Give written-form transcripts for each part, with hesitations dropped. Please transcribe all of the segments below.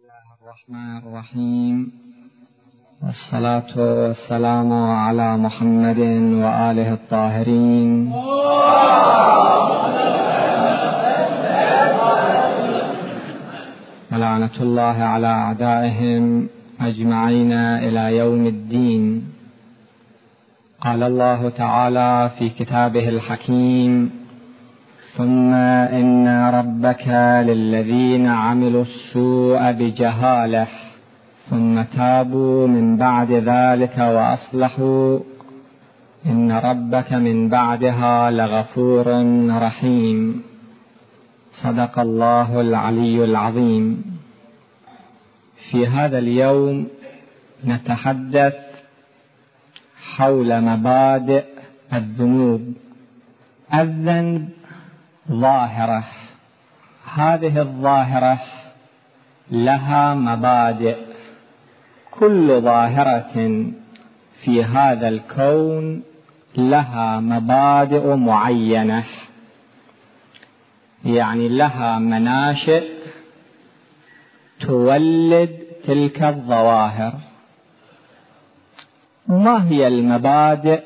الله الرحمن الرحيم، والصلاة والسلام على محمد وآله الطاهرين، ولعنة الله على أعدائهم أجمعين إلى يوم الدين. قال الله تعالى في كتابه الحكيم: ثم إن ربك للذين عملوا السوء بجهالة ثم تابوا من بعد ذلك وأصلحوا إن ربك من بعدها لغفور رحيم. صدق الله العلي العظيم. في هذا اليوم نتحدث حول مبادئ الذنوب. الذنب ظاهرة، هذه الظاهرة لها مبادئ. كل ظاهرة في هذا الكون لها مبادئ معينة، يعني لها مناشئ تولد تلك الظواهر. ما هي المبادئ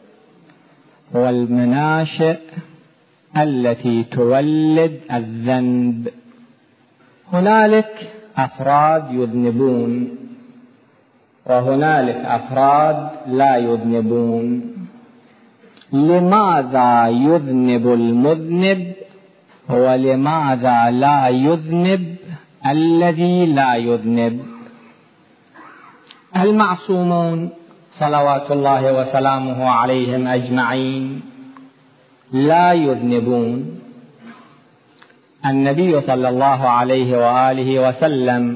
والمناشئ التي تولد الذنب؟ هنالك أفراد يذنبون وهنالك أفراد لا يذنبون. لماذا يذنب المذنب ولماذا لا يذنب الذي لا يذنب؟ المعصومون صلوات الله وسلامه عليهم أجمعين لا يذنبون. النبي صلى الله عليه وآله وسلم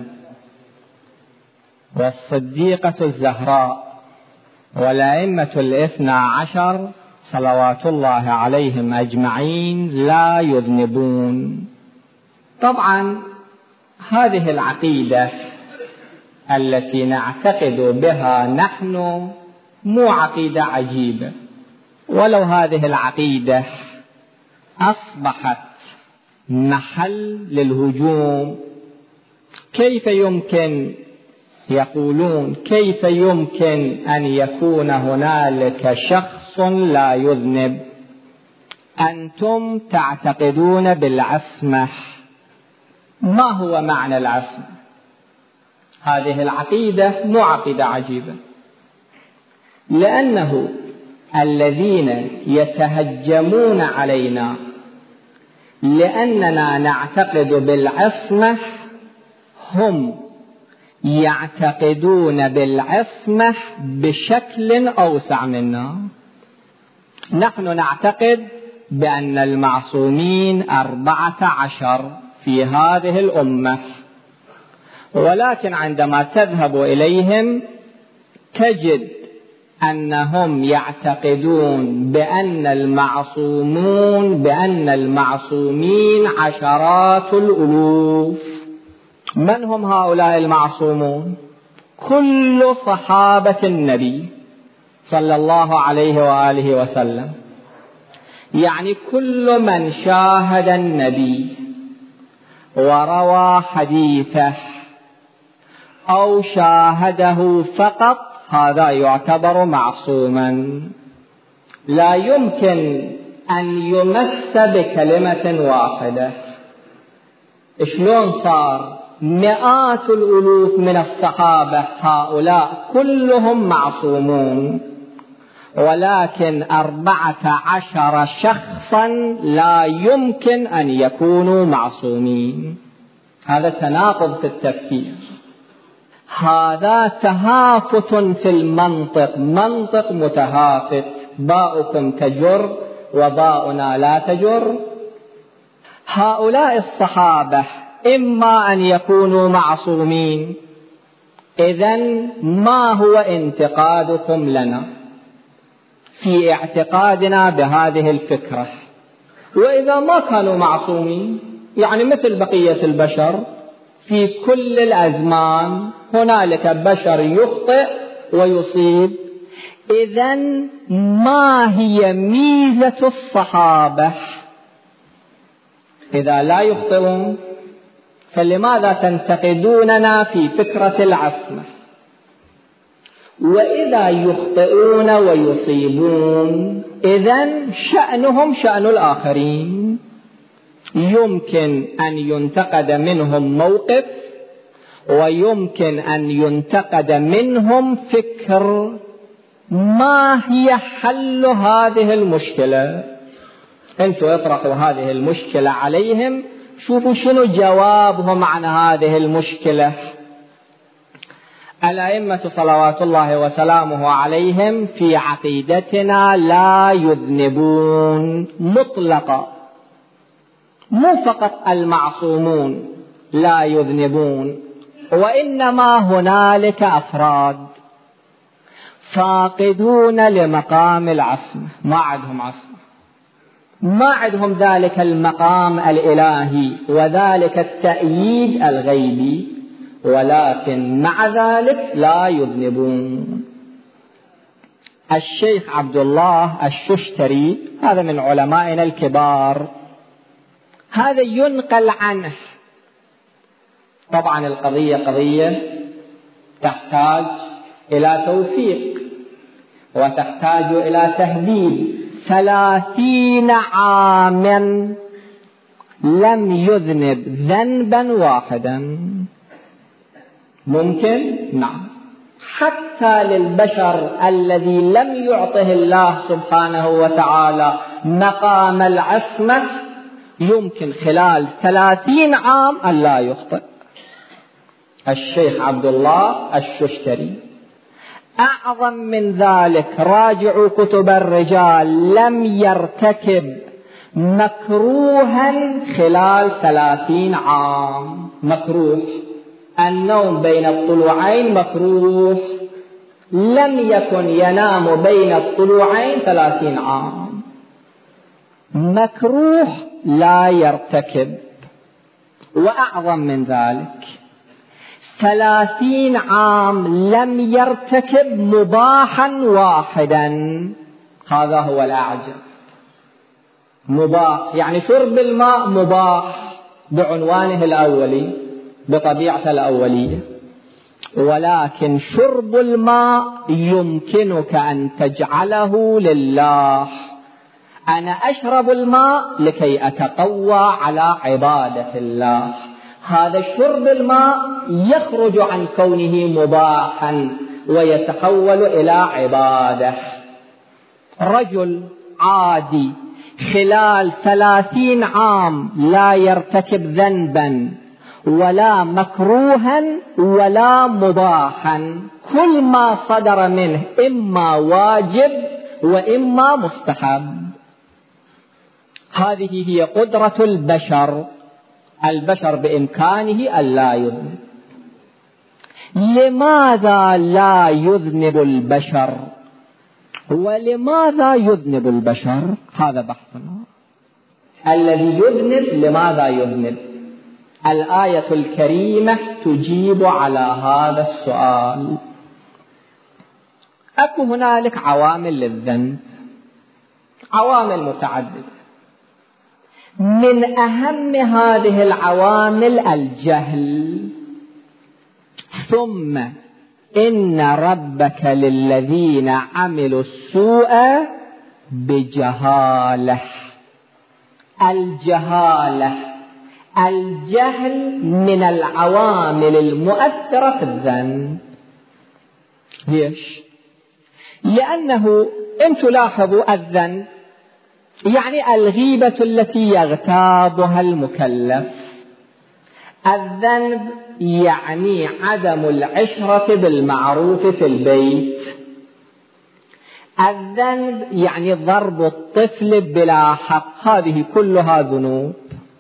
والصديقة الزهراء والأئمة الاثنى عشر صلوات الله عليهم أجمعين لا يذنبون. طبعا هذه العقيدة التي نعتقد بها نحن مو عقيدة عجيبة، ولو هذه العقيدة أصبحت محل للهجوم، كيف يمكن يقولون كيف يمكن أن يكون هنالك شخص لا يذنب؟ أنتم تعتقدون بالعصمة. ما هو معنى العصمة؟ هذه العقيدة مو عقيدة عجيبة، لأنه الذين يتهجمون علينا لأننا نعتقد بالعصمة هم يعتقدون بالعصمة بشكل أوسع منا. نحن نعتقد بأن المعصومين 14 في هذه الأمة، ولكن عندما تذهب إليهم تجد أنهم يعتقدون بأن المعصومين عشرات الألوف. من هم هؤلاء المعصومون؟ كل صحابة النبي صلى الله عليه وآله وسلم، يعني كل من شاهد النبي وروى حديثه أو شاهده فقط، هذا يعتبر معصوما. لا يمكن أن يمس بكلمة واحدة. شلون صار مئات الألوف من الصحابة هؤلاء كلهم معصومون، ولكن 14 شخصا لا يمكن أن يكونوا معصومين؟ هذا تناقض في التفكير، هذا تهافت في المنطق، منطق متهافت. باؤكم تجر وباؤنا لا تجر. هؤلاء الصحابة إما أن يكونوا معصومين، إذن ما هو انتقادكم لنا في اعتقادنا بهذه الفكرة؟ وإذا ما كانوا معصومين، يعني مثل بقية البشر في كل الأزمان هنالك بشر يخطئ ويصيب، إذن ما هي ميزة الصحابة؟ إذا لا يخطئون فلماذا تنتقدوننا في فكرة العصمة؟ وإذا يخطئون ويصيبون إذن شأنهم شأن الآخرين، يمكن أن ينتقد منهم موقف ويمكن أن ينتقد منهم فكر. ما هي حل هذه المشكلة؟ أنتوا اطرحوا هذه المشكلة عليهم، شوفوا شنو جوابهم عن هذه المشكلة. الأئمة صلوات الله وسلامه عليهم في عقيدتنا لا يذنبون مطلقا، مو فقط المعصومون لا يذنبون، وإنما هنالك أفراد فاقدون لمقام العصمة، ما عندهم عصمة، ما عندهم ذلك المقام الإلهي وذلك التأييد الغيبي، ولكن مع ذلك لا يذنبون. الشيخ عبد الله الششتري هذا من علمائنا الكبار، هذا ينقل عنه. طبعا القضية قضية تحتاج إلى توفيق وتحتاج إلى تهذيب. 30 عاما لم يذنب ذنبا واحدا. ممكن؟ نعم. حتى للبشر الذي لم يعطه الله سبحانه وتعالى مقام العصمة يمكن خلال 30 عام أن لا يخطئ. الشيخ عبد الله الششتري. أعظم من ذلك، راجعوا كتب الرجال، لم يرتكب مكروها خلال 30 عام. مكروه، النوم بين الطلوعين مكروه، لم يكن ينام بين الطلوعين 30 عام. مكروه لا يرتكب. وأعظم من ذلك 30 عام لم يرتكب مباحا واحدا. هذا هو الأعجب. مباح يعني شرب الماء مباح بعنوانه الأولي بطبيعته الأولية، ولكن شرب الماء يمكنك أن تجعله لله. أنا أشرب الماء لكي أتقوى على عبادة الله. هذا شرب الماء يخرج عن كونه مباحا ويتحول إلى عبادة. رجل عادي خلال 30 عام لا يرتكب ذنبا ولا مكروها ولا مباحا، كل ما صدر منه إما واجب وإما مستحب. هذه هي قدرة البشر. البشر بإمكانه أن لا يذنب. لماذا لا يذنب البشر؟ ولماذا يذنب البشر؟ هذا بحثنا. الذي يذنب لماذا يذنب؟ الآية الكريمة تجيب على هذا السؤال. أكو هنالك عوامل للذنب، عوامل متعددة. من أهم هذه العوامل الجهل. ثم إن ربك للذين عملوا السوء بجهالة. الجهالة، الجهل من العوامل المؤثرة في الذنب. ليش؟ لأنه إن تلاحظوا الذنب يعني الغيبة التي يغتابها المكلف. الذنب يعني عدم العشرة بالمعروف في البيت. الذنب يعني ضرب الطفل بلا حق. هذه كلها ذنوب.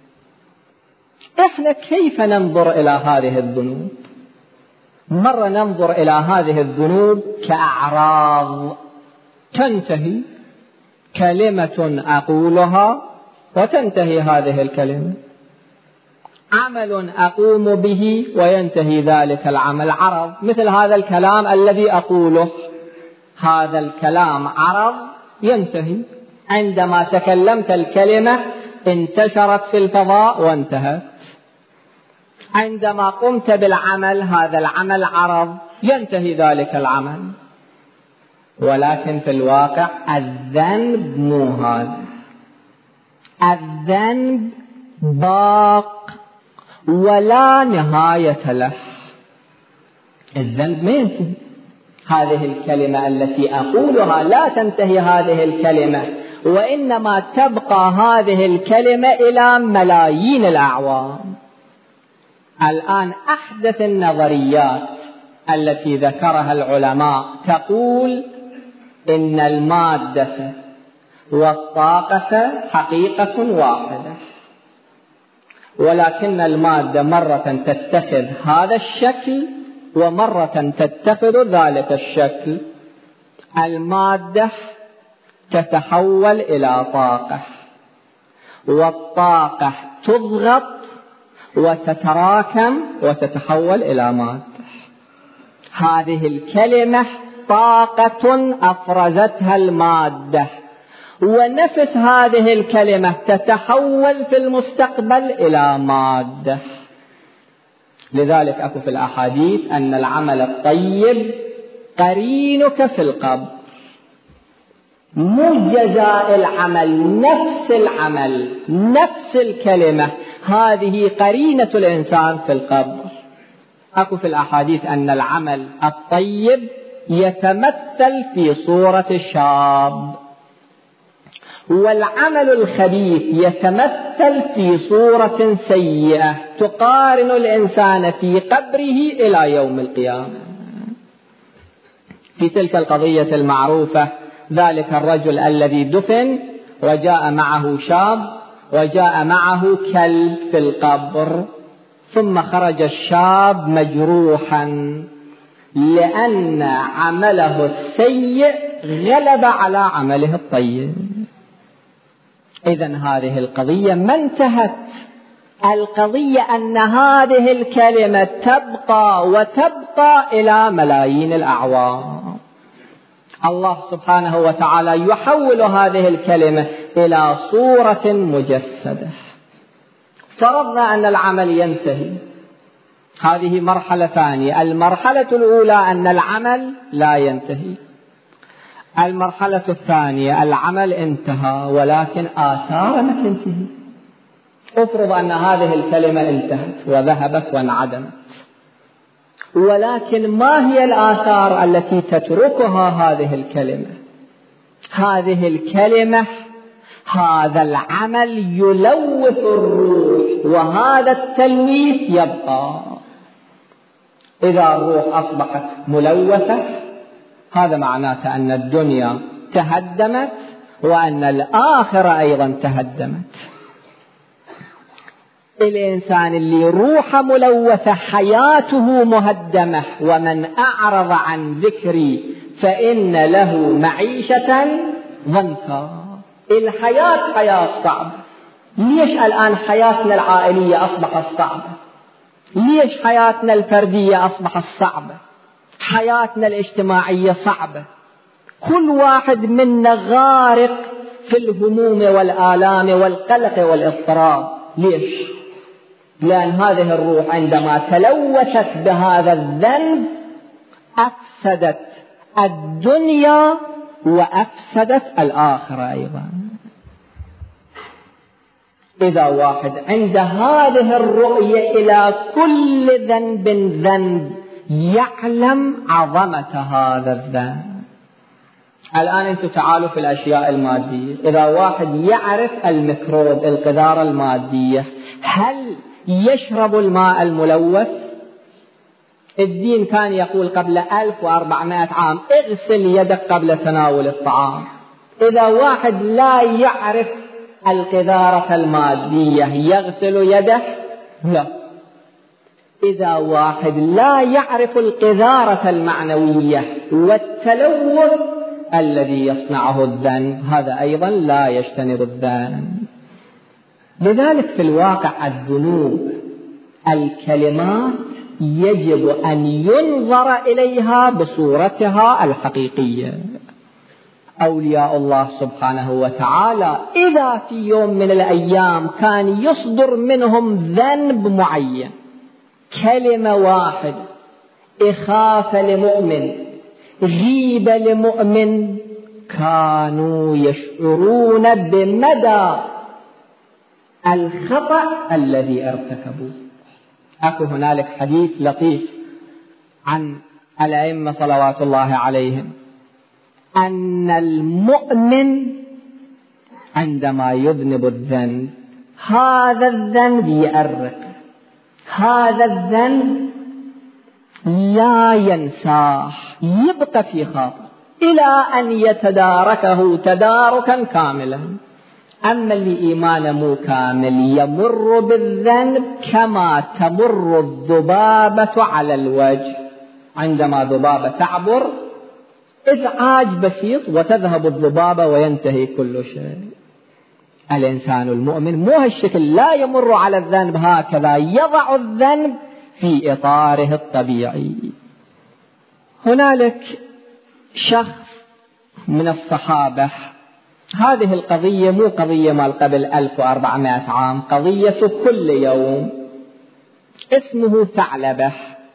إحنا كيف ننظر إلى هذه الذنوب؟ مرة ننظر إلى هذه الذنوب كأعراض تنتهي، كلمة أقولها وتنتهي هذه الكلمة، عمل أقوم به وينتهي ذلك العمل. عرض، مثل هذا الكلام الذي أقوله، هذا الكلام عرض ينتهي. عندما تكلمت الكلمة انتشرت في الفضاء وانتهت. عندما قمت بالعمل هذا العمل عرض، ينتهي ذلك العمل. ولكن في الواقع الذنب مو هذا، الذنب باق ولا نهاية له. الذنب ما ينتهي. هذه الكلمة التي أقولها لا تنتهي هذه الكلمة، وإنما تبقى هذه الكلمة إلى ملايين الأعوام. الآن أحدث النظريات التي ذكرها العلماء تقول إن المادة والطاقة حقيقة واحدة، ولكن المادة مرة تتخذ هذا الشكل ومرة تتخذ ذلك الشكل. المادة تتحول إلى طاقة، والطاقة تضغط وتتراكم وتتحول إلى مادة. هذه الكلمة طاقة أفرزتها المادة، ونفس هذه الكلمة تتحول في المستقبل إلى مادة. لذلك أكو في الأحاديث أن العمل الطيب قرينك في القبر، مو جزاء العمل، نفس العمل نفس الكلمة هذه قرينة الإنسان في القبر. أكو في الأحاديث أن العمل الطيب يتمثل في صورة الشاب، والعمل الخبيث يتمثل في صورة سيئة تقارن الإنسان في قبره إلى يوم القيامة. في تلك القضية المعروفة ذلك الرجل الذي دفن وجاء معه شاب وجاء معه كلب في القبر، ثم خرج الشاب مجروحا لأن عمله السيء غلب على عمله الطيب. إذن هذه القضية ما انتهت. القضية أن هذه الكلمة تبقى وتبقى إلى ملايين الأعوام. الله سبحانه وتعالى يحول هذه الكلمة إلى صورة مجسدة. فرضنا أن العمل ينتهي، هذه مرحلة ثانية. المرحلة الأولى أن العمل لا ينتهي. المرحلة الثانية العمل انتهى ولكن آثاره ما تنتهي. افرض أن هذه الكلمة انتهت وذهبت وانعدمت، ولكن ما هي الآثار التي تتركها هذه الكلمة؟ هذه الكلمة، هذا العمل يلوث الروح، وهذا التلويث يبقى. إذا الروح أصبحت ملوثة هذا معناته أن الدنيا تهدمت وأن الآخرة أيضا تهدمت. الإنسان اللي روحه ملوثة حياته مهدمة. ومن أعرض عن ذكري فإن له معيشة ضنكا. الحياة حياة صعبة. ليش الآن حياتنا العائلية أصبحت صعبة؟ ليش حياتنا الفردية أصبحت صعبة؟ حياتنا الاجتماعية صعبة. كل واحد منا غارق في الهموم والآلام والقلق والاضطراب. ليش؟ لأن هذه الروح عندما تلوثت بهذا الذنب أفسدت الدنيا وأفسدت الآخرة أيضا. إذا واحد عند هذه الرؤية إلى كل ذنب ذنب يعلم عظمة هذا الذنب. الآن أنتم تعالوا في الأشياء المادية. إذا واحد يعرف الميكروب القذارة المادية، هل يشرب الماء الملوث؟ الدين كان يقول قبل 1400 عام اغسل يدك قبل تناول الطعام. إذا واحد لا يعرف القذارة المادية يغسل يده؟ لا. إذا واحد لا يعرف القذارة المعنوية والتلوث الذي يصنعه الذنب، هذا أيضا لا يجتنب الذنب. لذلك في الواقع الذنوب الكلمات يجب أن ينظر إليها بصورتها الحقيقية. أولياء الله سبحانه وتعالى إذا في يوم من الأيام كان يصدر منهم ذنب معين، كلمة واحدة إخافة لمؤمن، غيبة لمؤمن، كانوا يشعرون بمدى الخطأ الذي ارتكبوه. أكو هنالك حديث لطيف عن الأئمة صلوات الله عليهم أن المؤمن عندما يذنب الذنب، هذا الذنب يأرق، هذا الذنب لا ينساه، يبقى في خاطر إلى أن يتداركه تداركا كاملا. أما اللي إيمانه مو كامل يمر بالذنب كما تمر الذبابة على الوجه، عندما ذبابة تعبر إزعاج بسيط وتذهب الذبابة وينتهي كل شيء. الإنسان المؤمن مو هالشكل، لا يمر على الذنب هكذا، يضع الذنب في إطاره الطبيعي. هنالك شخص من الصحابة، هذه القضية مو قضية مال قبل 1400 عام، قضية كل يوم، اسمه ثعلبة.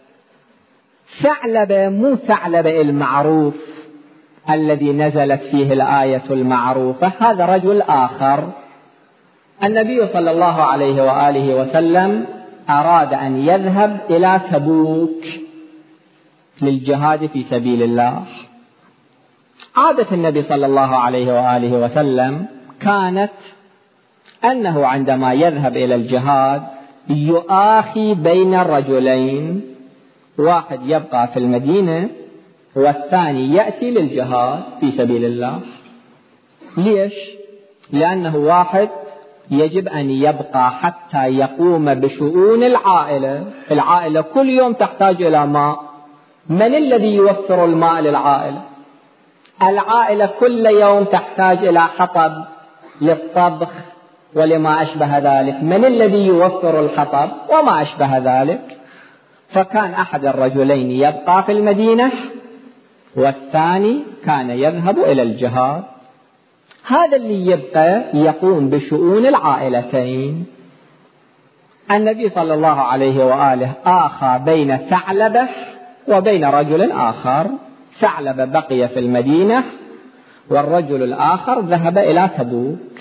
ثعلبة مو ثعلبة المعروف الذي نزلت فيه الآية المعروفة، هذا رجل آخر. النبي صلى الله عليه وآله وسلم أراد أن يذهب إلى تبوك للجهاد في سبيل الله. عادة النبي صلى الله عليه وآله وسلم كانت أنه عندما يذهب إلى الجهاد يؤاخي بين الرجلين، واحد يبقى في المدينة والثاني يأتي للجهاد في سبيل الله. ليش؟ لأنه واحد يجب أن يبقى حتى يقوم بشؤون العائلة. العائلة كل يوم تحتاج إلى ماء، من الذي يوفر الماء للعائلة؟ العائلة كل يوم تحتاج إلى حطب للطبخ ولما أشبه ذلك، من الذي يوفر الحطب وما أشبه ذلك؟ فكان أحد الرجلين يبقى في المدينة والثاني كان يذهب إلى الجهاد. هذا اللي يبقى يقوم بشؤون العائلتين. النبي صلى الله عليه وآله آخى بين ثعلبة وبين رجل آخر. ثعلبة بقي في المدينة والرجل الآخر ذهب إلى تبوك.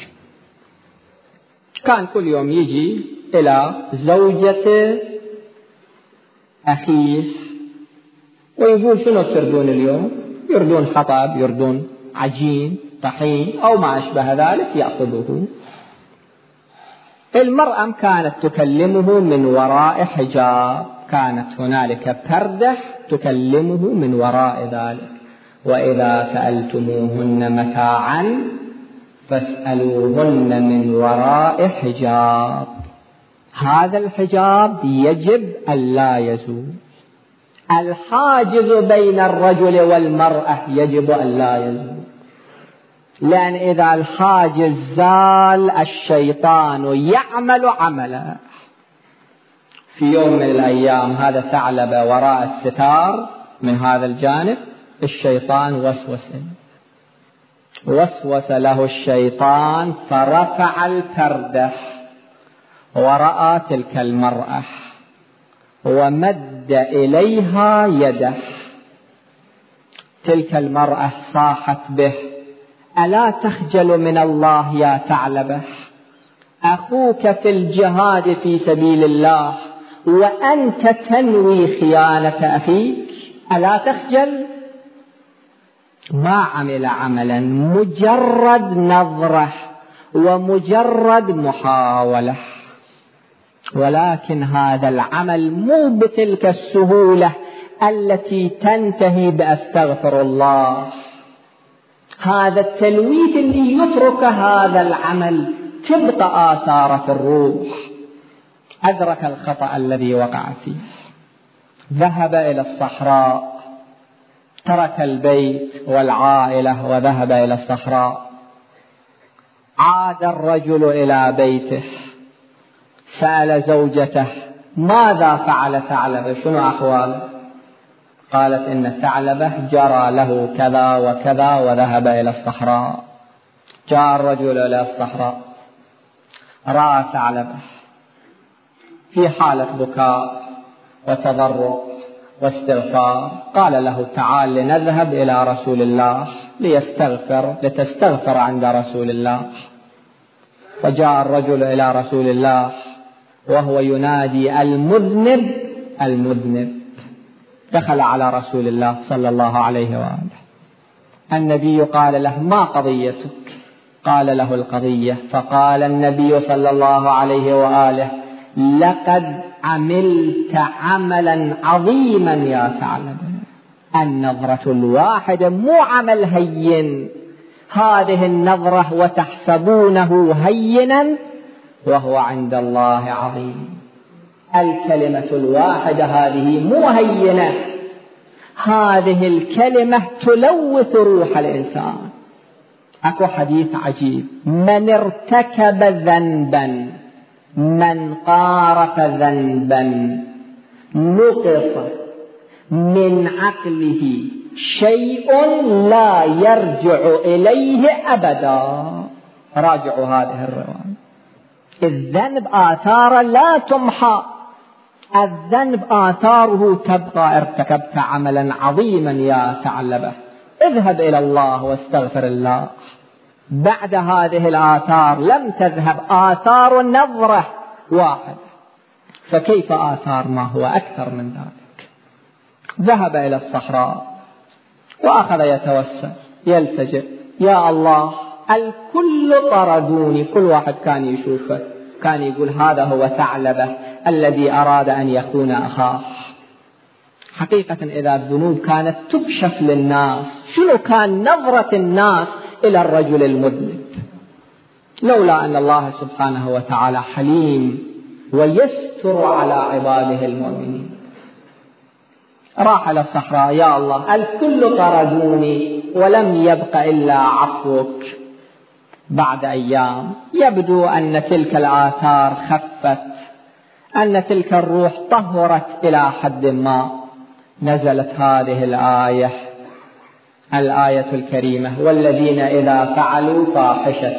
كان كل يوم يجي إلى زوجة أخيه ويقول شنو تردون اليوم؟ يردون حطب، يردون عجين، طحين أو ما أشبه ذلك، يأخذه. المرأة كانت تكلمه من وراء حجاب، كانت هنالك پردة تكلمه من وراء ذلك. وإذا سألتموهن متاعا فاسألوهن من وراء حجاب. هذا الحجاب يجب أن لا يزول. الحاجز بين الرجل والمرأة يجب أن لا يزول، لأن إذا الحاجز زال الشيطان يعمل عملا. في يوم من الأيام هذا ثعلب وراء الستار من هذا الجانب، الشيطان وسوس له الشيطان فرفع الپردة ورأى تلك المرأة ومد إليها يده. تلك المرأة صاحت به: ألا تخجل من الله يا ثعلبة؟ أخوك في الجهاد في سبيل الله وأنت تنوي خيانة أخيك، ألا تخجل؟ ما عمل عملا، مجرد نظرة ومجرد محاولة، ولكن هذا العمل مو بتلك السهولة التي تنتهي بأستغفر الله. هذا التلويث اللي يترك هذا العمل تبقى آثار في الروح. أدرك الخطأ الذي وقع فيه، ذهب إلى الصحراء، ترك البيت والعائلة وذهب إلى الصحراء. عاد الرجل إلى بيته، سأل زوجته: ماذا فعل ثعلبة؟ شنو أحواله؟ قالت: إن ثعلبة جرى له كذا وكذا وذهب إلى الصحراء. جاء الرجل إلى الصحراء، رأى ثعلبة في حالة بكاء، وتضرع واستغفار. قال له تعال لنذهب إلى رسول الله لتستغفر عند رسول الله. فجاء الرجل إلى رسول الله وهو ينادي المذنب المذنب. دخل على رسول الله صلى الله عليه وآله. النبي قال له ما قضيتك؟ قال له القضية. فقال النبي صلى الله عليه وآله لقد عملت عملا عظيما يا ثعلب. النظرة الواحدة مو عمل هين، هذه النظرة وتحسبونه هينا وهو عند الله عظيم. الكلمة الواحدة هذه مو هينة، هذه الكلمة تلوث روح الإنسان. أكو حديث عجيب: من ارتكب ذنبا، من قارف ذنبا نقص من عقله شيء لا يرجع إليه أبدا. راجعوا هذه الرواية. الذنب آثار لا تمحى، الذنب آثاره تبقى. ارتكبت عملا عظيما يا ثعلبة، اذهب إلى الله واستغفر الله. بعد هذه الآثار لم تذهب آثار نظرة واحد، فكيف آثار ما هو أكثر من ذلك؟ ذهب إلى الصحراء وأخذ يتوسل يلتجئ: يا الله الكل طردوني. كل واحد كان يشوفه كان يقول هذا هو ثعلبة الذي أراد أن يخون أخاه. حقيقة إذا الذنوب كانت تكشف للناس، شنو كان نظرة الناس إلى الرجل المذنب؟ لولا أن الله سبحانه وتعالى حليم ويستر على عباده المؤمنين. راح إلى الصحراء: يا الله الكل طردوني ولم يبق إلا عفوك. بعد أيام يبدو أن تلك الآثار خفت، أن تلك الروح طهرت إلى حد ما. نزلت هذه الآية الكريمة: والذين إذا فعلوا فاحشة.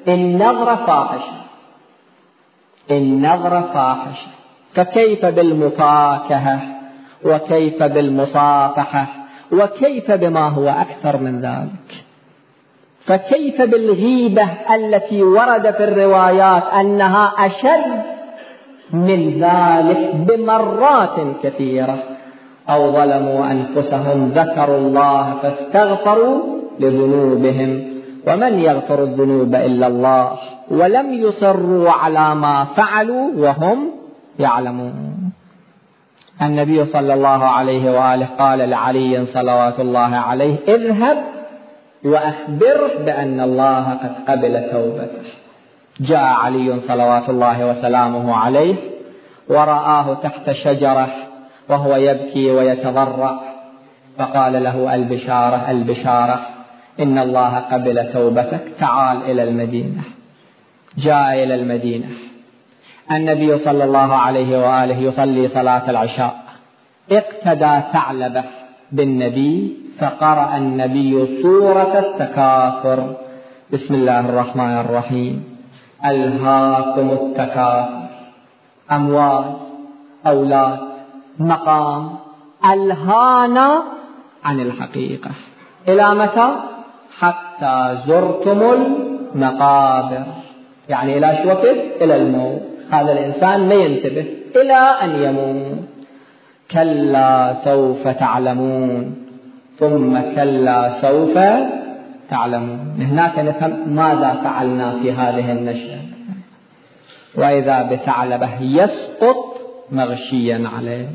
النظرة فاحشة، فكيف بالمفاكهة، وكيف بالمصافحة، وكيف بما هو أكثر من ذلك؟ فكيف بالغيبة التي ورد في الروايات أنها أشد من ذلك بمرات كثيرة؟ أو ظلموا أنفسهم ذكروا الله فاستغفروا لذنوبهم ومن يغفر الذنوب إلا الله ولم يصروا على ما فعلوا وهم يعلمون. النبي صلى الله عليه وآله قال لعلي صلوات الله عليه: اذهب وأخبره بأن الله قد قبل توبته. جاء علي صلوات الله وسلامه عليه ورآه تحت شجرة وهو يبكي ويتضرع، فقال له: البشارة البشارة، إن الله قبل توبتك، تعال إلى المدينة. جاء إلى المدينة. النبي صلى الله عليه وآله يصلي صلاة العشاء، اقتدى ثعلبة بالنبي فقرأ النبي سورة التكاثر: بسم الله الرحمن الرحيم، ألهاكم التكاثر، أموال، أولاد، مقام، ألهانا عن الحقيقة. إلى متى؟ حتى زرتم المقابر. يعني إلى شو وقت؟ إلى الموت. هذا الإنسان ما ينتبه إلى أن يموت. كلا سوف تعلمون ثم كلا سوف تعلمون. هناك نفهم ماذا فعلنا في هذه النشأة. وإذا بثعلبة يسقط مغشيا عليه.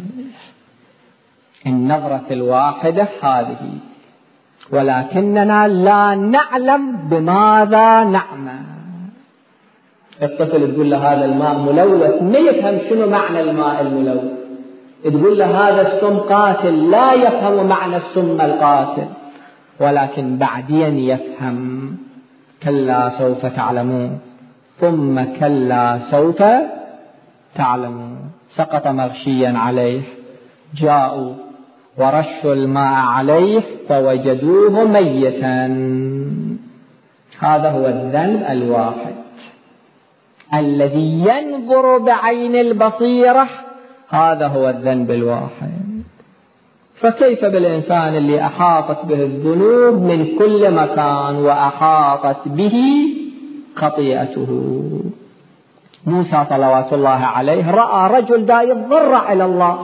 النظرة الواحدة هذه، ولكننا لا نعلم بماذا نعمل. الطفل تقول له هذا الماء ملوث، ما يفهم شنو معنى الماء الملوث. تقول له هذا السم قاتل، لا يفهم معنى السم القاتل، ولكن بعدين يفهم. كلا سوف تعلمون ثم كلا سوف تعلمون. سقط مغشيا عليه، جاءوا ورشوا الماء عليه فوجدوه ميتا. هذا هو الذنب الواحد الذي ينظر بعين البصيرة. هذا هو الذنب الواحد. فكيف بالإنسان اللي أحاطت به الذنوب من كل مكان وأحاطت به خطيئته؟ موسى صلوات الله عليه رأى رجل دا يتضرع إلى الله،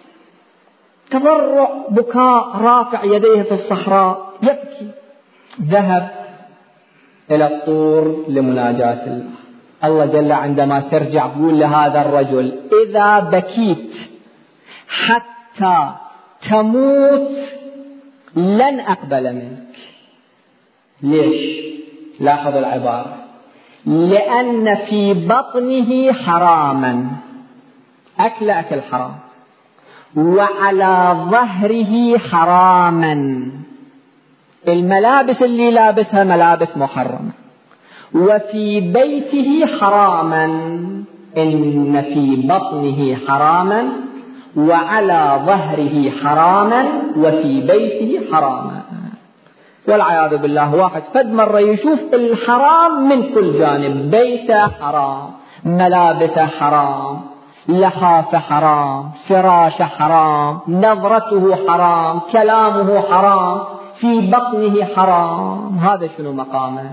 تضرع بكاء، رافع يديه في الصحراء يبكي، ذهب إلى الطور لمناجاة الله. الله جل عندما ترجع يقول لهذا الرجل: إذا بكيت حتى تموت لن أقبل منك. ليش؟ لاحظوا العبارة: لأن في بطنه حراما، أكل حرام، وعلى ظهره حراما، الملابس اللي لابسها ملابس محرمة، وفي بيته حراما، إن في بطنه حراما وعلى ظهره حراما وفي بيته حراما. والعياذ بالله، واحد فد مرة يشوف الحرام من كل جانب، بيته حرام، ملابسه حرام، لحافه حرام، فراشه حرام، نظرته حرام، كلامه حرام، في بطنه حرام. هذا شنو مقامه؟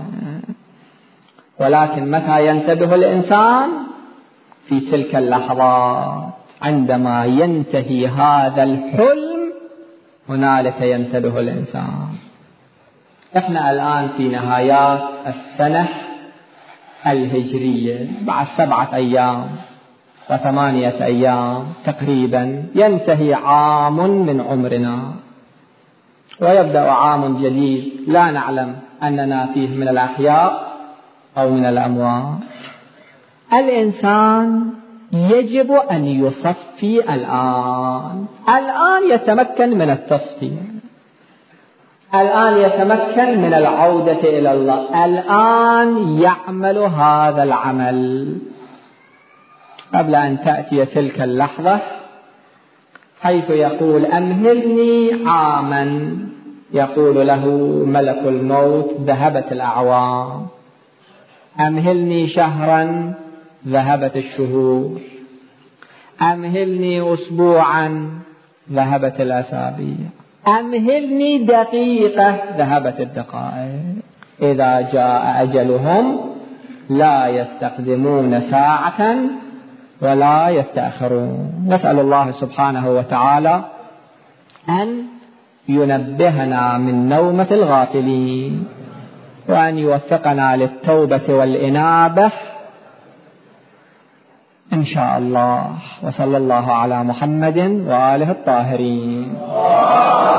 ولكن متى ينتبه الإنسان؟ في تلك اللحظات، عندما ينتهي هذا الحلم هنالك ينتبه الإنسان. احنا الآن في نهايات السنة الهجرية، بعد 7 أيام و8 أيام تقريبا ينتهي عام من عمرنا ويبدأ عام جديد لا نعلم أننا فيه من الأحياء أو من الأموات. الإنسان يجب أن يصفي الآن يتمكن من التصفية، الآن يتمكن من العودة إلى الله، الآن يعمل هذا العمل قبل أن تأتي تلك اللحظة حيث يقول: أمهلني عاما، يقول له ملك الموت: ذهبت الأعوام. أمهلني شهرا، ذهبت الشهور. أمهلني أسبوعا، ذهبت الأسابيع. أمهلني دقيقة، ذهبت الدقائق. إذا جاء أجلهم لا يستقدمون ساعة ولا يستأخرون. نسأل الله سبحانه وتعالى أن ينبهنا من نومة الغافلين، وأن يوفقنا للتوبة والإنابة إن شاء الله. وصلى الله على محمد وآله الطاهرين.